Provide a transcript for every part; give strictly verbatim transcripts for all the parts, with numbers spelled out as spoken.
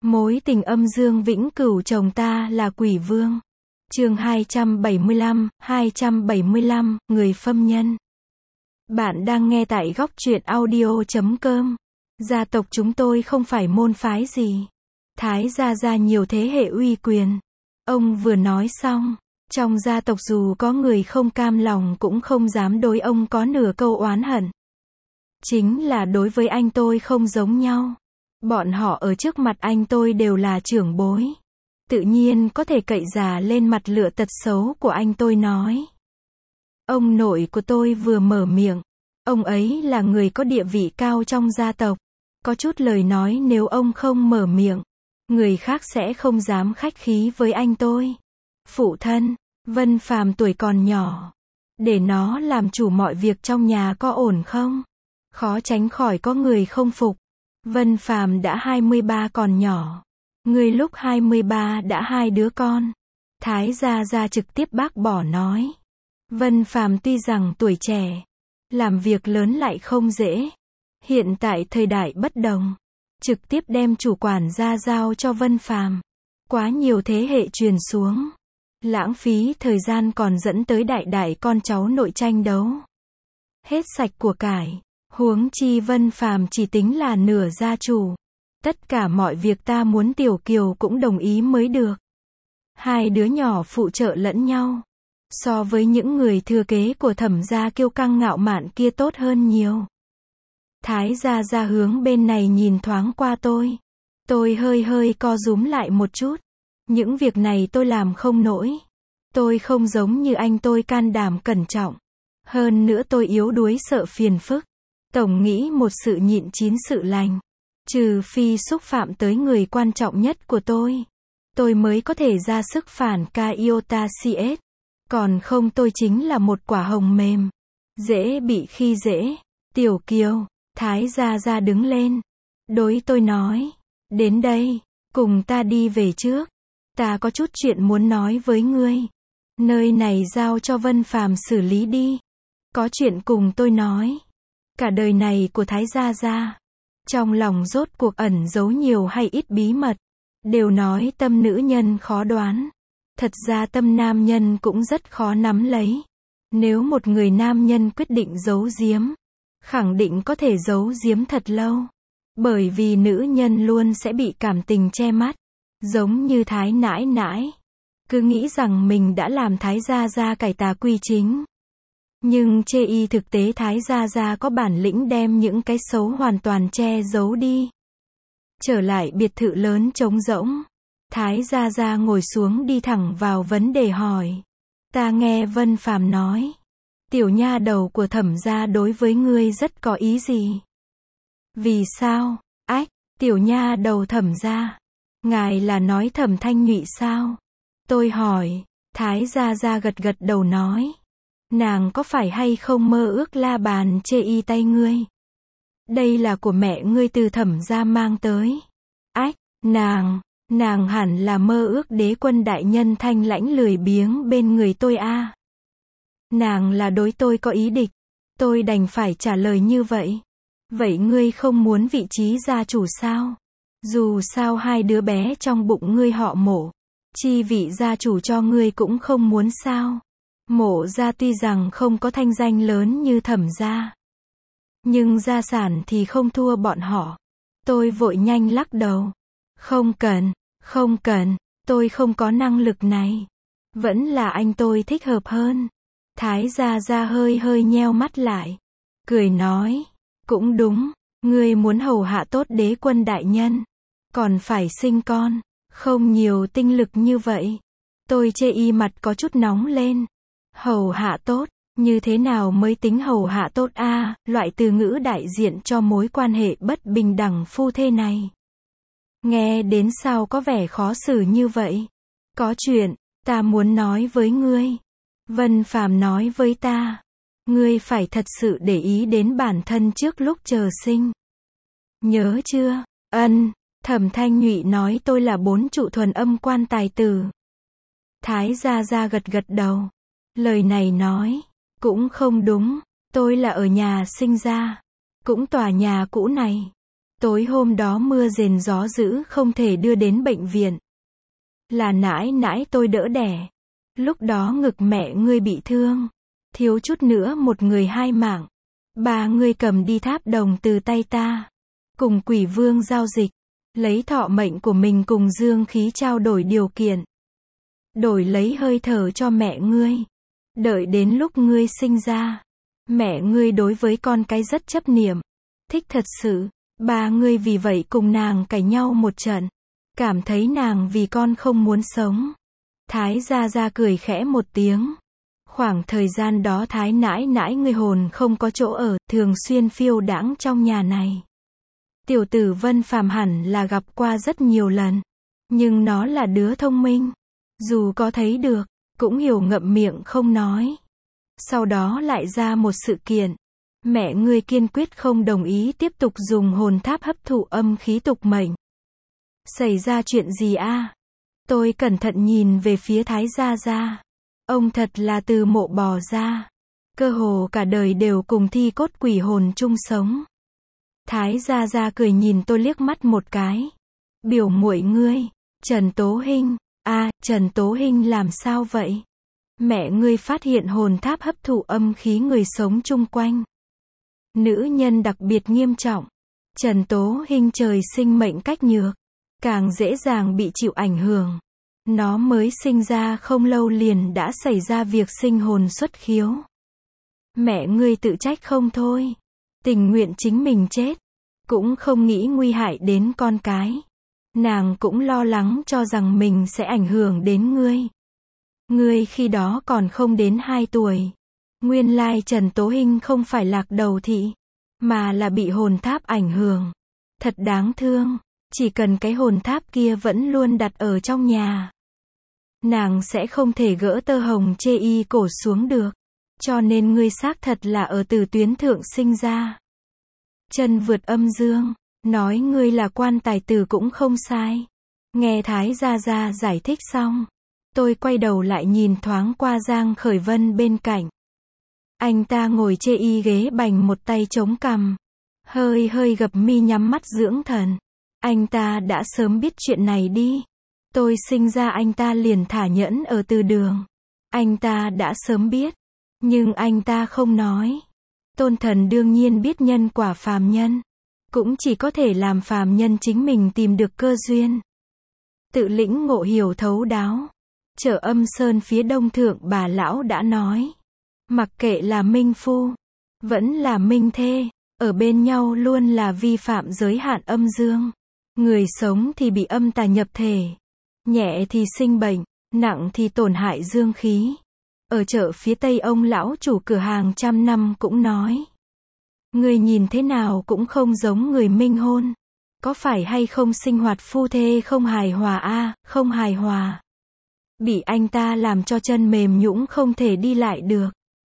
Mối tình âm dương vĩnh cửu chồng ta là quỷ vương. Chương hai trăm bảy mươi lăm, hai trăm bảy mươi lăm, người phâm nhân. Bạn đang nghe tại góc truyện audio chấm com. Gia tộc chúng tôi không phải môn phái gì. Thái gia gia nhiều thế hệ uy quyền. Ông vừa nói xong, trong gia tộc dù có người không cam lòng cũng không dám đối ông có nửa câu oán hận. Chính là đối với anh tôi không giống nhau. Bọn họ ở trước mặt anh tôi đều là trưởng bối. Tự nhiên có thể cậy già lên mặt lựa tật xấu của anh tôi nói. Ông nội của tôi vừa mở miệng. Ông ấy là người có địa vị cao trong gia tộc. Có chút lời nói nếu ông không mở miệng, người khác sẽ không dám khách khí với anh tôi. Phụ thân, Vân Phàm tuổi còn nhỏ. Để nó làm chủ mọi việc trong nhà có ổn không? Khó tránh khỏi có người không phục. Vân Phàm đã hai mươi ba còn nhỏ. Người lúc hai mươi ba đã hai đứa con. Thái gia gia trực tiếp bác bỏ nói. Vân Phàm tuy rằng tuổi trẻ, làm việc lớn lại không dễ. Hiện tại thời đại bất đồng, trực tiếp đem chủ quản gia giao cho Vân Phàm. Quá nhiều thế hệ truyền xuống, lãng phí thời gian còn dẫn tới đại đại con cháu nội tranh đấu. Hết sạch của cải, huống chi Vân Phàm chỉ tính là nửa gia chủ. Tất cả mọi việc ta muốn Tiểu Kiều cũng đồng ý mới được. Hai đứa nhỏ phụ trợ lẫn nhau. So với những người thừa kế của Thẩm gia kiêu căng ngạo mạn kia tốt hơn nhiều. Thái gia gia hướng bên này nhìn thoáng qua tôi. Tôi hơi hơi co rúm lại một chút. Những việc này tôi làm không nổi. Tôi không giống như anh tôi can đảm cẩn trọng. Hơn nữa tôi yếu đuối sợ phiền phức. Tổng nghĩ một sự nhịn chín sự lành. Trừ phi xúc phạm tới người quan trọng nhất của tôi, tôi mới có thể ra sức phản ca iota cs. Còn không tôi chính là một quả hồng mềm. Dễ bị khi dễ. Tiểu Kiều, Thái gia gia đứng lên. Đối tôi nói. Đến đây, cùng ta đi về trước. Ta có chút chuyện muốn nói với ngươi. Nơi này giao cho Vân Phàm xử lý đi. Có chuyện cùng tôi nói. Cả đời này của Thái gia gia, trong lòng rốt cuộc ẩn giấu nhiều hay ít bí mật. Đều nói tâm nữ nhân khó đoán. Thật ra tâm nam nhân cũng rất khó nắm lấy. Nếu một người nam nhân quyết định giấu giếm, khẳng định có thể giấu giếm thật lâu. Bởi vì nữ nhân luôn sẽ bị cảm tình che mắt. Giống như Thái nãi nãi. Cứ nghĩ rằng mình đã làm Thái gia gia cải tà quy chính. Nhưng chê y thực tế Thái gia gia có bản lĩnh đem những cái xấu hoàn toàn che giấu đi. Trở lại biệt thự lớn trống rỗng. Thái gia gia ngồi xuống đi thẳng vào vấn đề hỏi. Ta nghe Vân Phàm nói. Tiểu nha đầu của Thẩm gia đối với ngươi rất có ý gì? Vì sao? Ách, tiểu nha đầu Thẩm gia. Ngài là nói Thẩm Thanh Nhụy sao? Tôi hỏi. Thái gia gia gật gật đầu nói. Nàng có phải hay không mơ ước la bàn chê y tay ngươi? Đây là của mẹ ngươi từ Thẩm gia mang tới. Ách, nàng, nàng hẳn là mơ ước đế quân đại nhân thanh lãnh lười biếng bên người tôi a. À. Nàng là đối tôi có ý địch. Tôi đành phải trả lời như vậy. Vậy ngươi không muốn vị trí gia chủ sao? Dù sao hai đứa bé trong bụng ngươi họ Mộ. Chi vị gia chủ cho ngươi cũng không muốn sao? Mộ gia tuy rằng không có thanh danh lớn như Thẩm gia, nhưng gia sản thì không thua bọn họ. Tôi vội nhanh lắc đầu. Không cần, không cần, tôi không có năng lực này. Vẫn là anh tôi thích hợp hơn. Thái gia gia hơi hơi nheo mắt lại. Cười nói. Cũng đúng, ngươi muốn hầu hạ tốt đế quân đại nhân. Còn phải sinh con, không nhiều tinh lực như vậy. Tôi chê y mặt có chút nóng lên. Hầu hạ tốt, như thế nào mới tính hầu hạ tốt a? À, loại từ ngữ đại diện cho mối quan hệ bất bình đẳng phu thê này. Nghe đến sao có vẻ khó xử như vậy. Có chuyện, ta muốn nói với ngươi. Vân Phàm nói với ta. Ngươi phải thật sự để ý đến bản thân trước lúc chờ sinh. Nhớ chưa? Ân, Thẩm Thanh Nhụy nói tôi là bốn trụ thuần âm quan tài tử. Thái gia gia gật gật đầu. Lời này nói, cũng không đúng, tôi là ở nhà sinh ra, cũng tòa nhà cũ này. Tối hôm đó mưa rền gió dữ không thể đưa đến bệnh viện. Là nãi nãi tôi đỡ đẻ. Lúc đó ngực mẹ ngươi bị thương. Thiếu chút nữa một người hai mạng. Ba ngươi cầm đi tháp đồng từ tay ta. Cùng quỷ vương giao dịch. Lấy thọ mệnh của mình cùng dương khí trao đổi điều kiện. Đổi lấy hơi thở cho mẹ ngươi. Đợi đến lúc ngươi sinh ra. Mẹ ngươi đối với con cái rất chấp niệm. Thích thật sự. Ba ngươi vì vậy cùng nàng cãi nhau một trận. Cảm thấy nàng vì con không muốn sống. Thái gia gia cười khẽ một tiếng. Khoảng thời gian đó thái nãi nãi ngươi hồn không có chỗ ở, thường xuyên phiêu đãng trong nhà này. Tiểu tử Vân Phàm hẳn là gặp qua rất nhiều lần. Nhưng nó là đứa thông minh. Dù có thấy được, cũng hiểu ngậm miệng không nói. Sau đó lại ra một sự kiện. Mẹ ngươi kiên quyết không đồng ý tiếp tục dùng hồn tháp hấp thụ âm khí tục mệnh. Xảy ra chuyện gì a? Tôi cẩn thận nhìn về phía Thái gia gia. Ông thật là từ mộ bò ra. Cơ hồ cả đời đều cùng thi cốt quỷ hồn chung sống. Thái gia gia cười nhìn tôi liếc mắt một cái. Biểu muội ngươi, Trần Tố Hinh, a, à, Trần Tố Hinh làm sao vậy? Mẹ ngươi phát hiện hồn tháp hấp thụ âm khí người sống chung quanh. Nữ nhân đặc biệt nghiêm trọng. Trần Tố Hinh trời sinh mệnh cách nhược, càng dễ dàng bị chịu ảnh hưởng. Nó mới sinh ra không lâu liền đã xảy ra việc sinh hồn xuất khiếu. Mẹ ngươi tự trách không thôi. Tình nguyện chính mình chết. Cũng không nghĩ nguy hại đến con cái. Nàng cũng lo lắng cho rằng mình sẽ ảnh hưởng đến ngươi. Ngươi khi đó còn không đến hai tuổi. Nguyên lai Trần Tố Hinh không phải lạc đầu thị, mà là bị hồn tháp ảnh hưởng. Thật đáng thương. Chỉ cần cái hồn tháp kia vẫn luôn đặt ở trong nhà, nàng sẽ không thể gỡ tơ hồng chê y cổ xuống được. Cho nên ngươi xác thật là ở từ tuyến thượng sinh ra. Chân vượt âm dương. Nói ngươi là quan tài tử cũng không sai. Nghe Thái gia gia giải thích xong, tôi quay đầu lại nhìn thoáng qua Giang Khởi Vân bên cạnh. Anh ta ngồi chê y ghế bành một tay chống cằm, hơi hơi gập mi nhắm mắt dưỡng thần. Anh ta đã sớm biết chuyện này đi. Tôi sinh ra anh ta liền thả nhẫn ở từ đường. Anh ta đã sớm biết. Nhưng anh ta không nói. Tôn Thần đương nhiên biết nhân quả phàm nhân. Cũng chỉ có thể làm phàm nhân chính mình tìm được cơ duyên. Tự lĩnh ngộ hiểu thấu đáo. Chợ Âm Sơn phía đông thượng bà lão đã nói. Mặc kệ là minh phu, vẫn là minh thê, ở bên nhau luôn là vi phạm giới hạn âm dương. Người sống thì bị âm tà nhập thể. Nhẹ thì sinh bệnh, nặng thì tổn hại dương khí. Ở chợ phía tây ông lão chủ cửa hàng trăm năm cũng nói. Người nhìn thế nào cũng không giống người minh hôn. Có phải hay không sinh hoạt phu thê không hài hòa a à, không hài hòa. Bị anh ta làm cho chân mềm nhũn không thể đi lại được.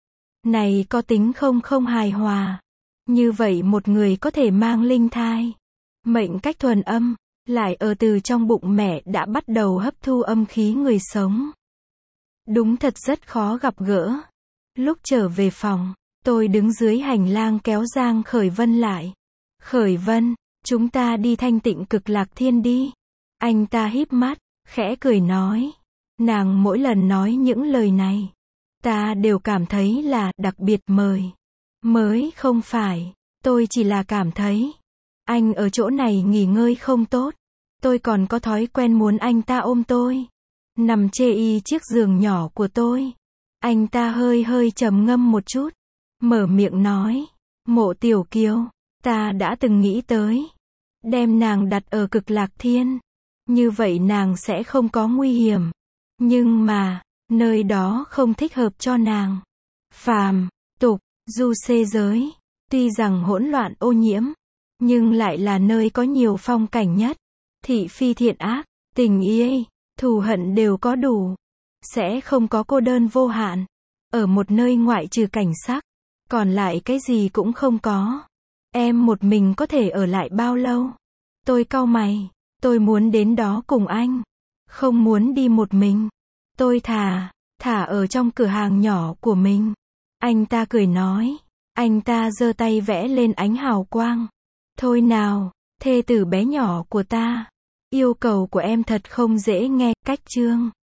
Này có tính không không hài hòa. Như vậy một người có thể mang linh thai. Mệnh cách thuần âm, lại ở từ trong bụng mẹ đã bắt đầu hấp thu âm khí người sống. Đúng thật rất khó gặp gỡ. Lúc trở về phòng, tôi đứng dưới hành lang kéo Giang Khởi Vân lại. Khởi Vân, chúng ta đi thanh tịnh cực lạc thiên đi. Anh ta híp mắt, khẽ cười nói. Nàng mỗi lần nói những lời này, ta đều cảm thấy là đặc biệt mời. Mới không phải, tôi chỉ là cảm thấy. Anh ở chỗ này nghỉ ngơi không tốt. Tôi còn có thói quen muốn anh ta ôm tôi. Nằm chê y chiếc giường nhỏ của tôi. Anh ta hơi hơi trầm ngâm một chút. Mở miệng nói. Mộ Tiểu Kiều, ta đã từng nghĩ tới. Đem nàng đặt ở cực lạc thiên. Như vậy nàng sẽ không có nguy hiểm. Nhưng mà, nơi đó không thích hợp cho nàng. Phàm, tục, du xê giới. Tuy rằng hỗn loạn ô nhiễm, nhưng lại là nơi có nhiều phong cảnh nhất. Thị phi thiện ác, tình yêu, thù hận đều có đủ. Sẽ không có cô đơn vô hạn. Ở một nơi ngoại trừ cảnh sắc, còn lại cái gì cũng không có. Em một mình có thể ở lại bao lâu? Tôi cau mày. Tôi muốn đến đó cùng anh. Không muốn đi một mình. Tôi thả, thả ở trong cửa hàng nhỏ của mình. Anh ta cười nói. Anh ta giơ tay vẽ lên ánh hào quang. Thôi nào, Thê tử bé nhỏ của ta. Yêu cầu của em thật không dễ nghe, cách chương.